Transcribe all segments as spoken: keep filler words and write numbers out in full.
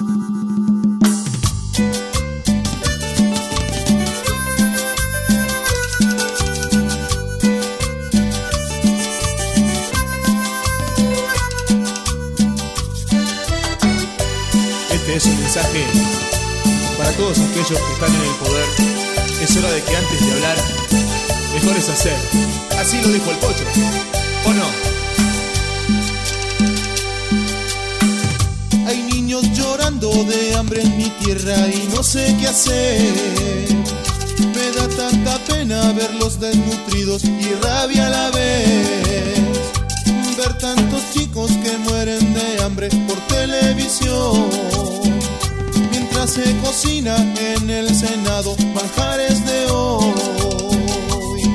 Este es un mensaje para todos aquellos que están en el poder. Es hora de que antes de hablar, mejor es hacer. Así lo dijo el Pocho, ¿o no? Hay niños llorando de hambre en mi tierra y no sé qué hacer. Me da tanta pena verlos desnutridos y rabia a la vez. Ver tantos chicos que mueren de hambre por televisión, mientras se cocina en el Senado manjares de hoy.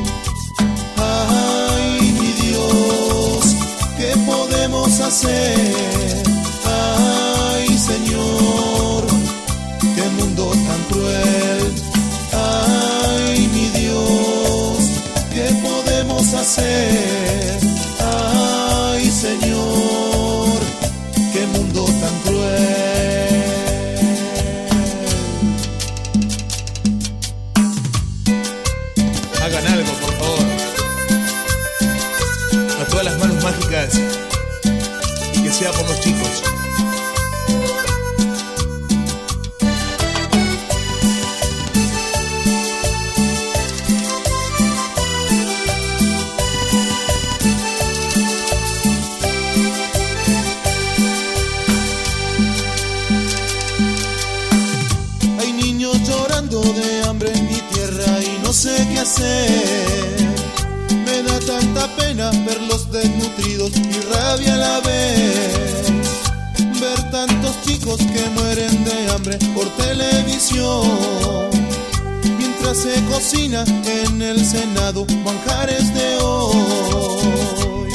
Ay, mi Dios, ¿qué podemos hacer? Ay, Señor, qué mundo tan cruel. Ay, mi Dios, ¿qué podemos hacer? Ay, Señor, qué mundo tan cruel. Hagan algo, por favor. A todas las manos mágicas, y que sea por los chicos. De hambre en mi tierra y no sé qué hacer. Me da tanta pena verlos desnutridos y rabia a la vez. Ver tantos chicos que mueren de hambre por televisión, mientras se cocina en el Senado manjares de hoy.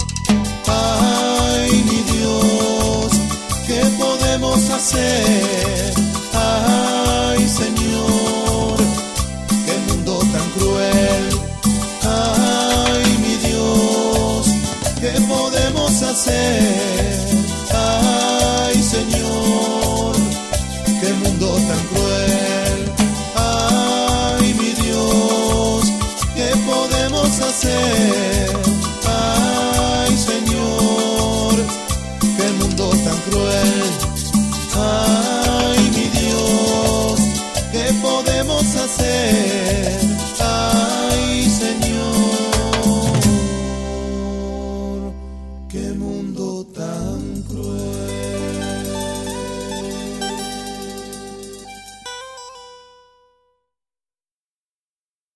Ay, mi Dios, ¿qué podemos hacer? Ay, Señor, qué mundo tan cruel. Ay, mi Dios, ¿qué podemos hacer? Ay, Señor, qué mundo tan cruel. Ay, mi Dios, ¿qué podemos hacer? Ay, Señor, qué mundo tan cruel. Ay, mi Dios, ¿qué podemos hacer? Ay, Señor, qué mundo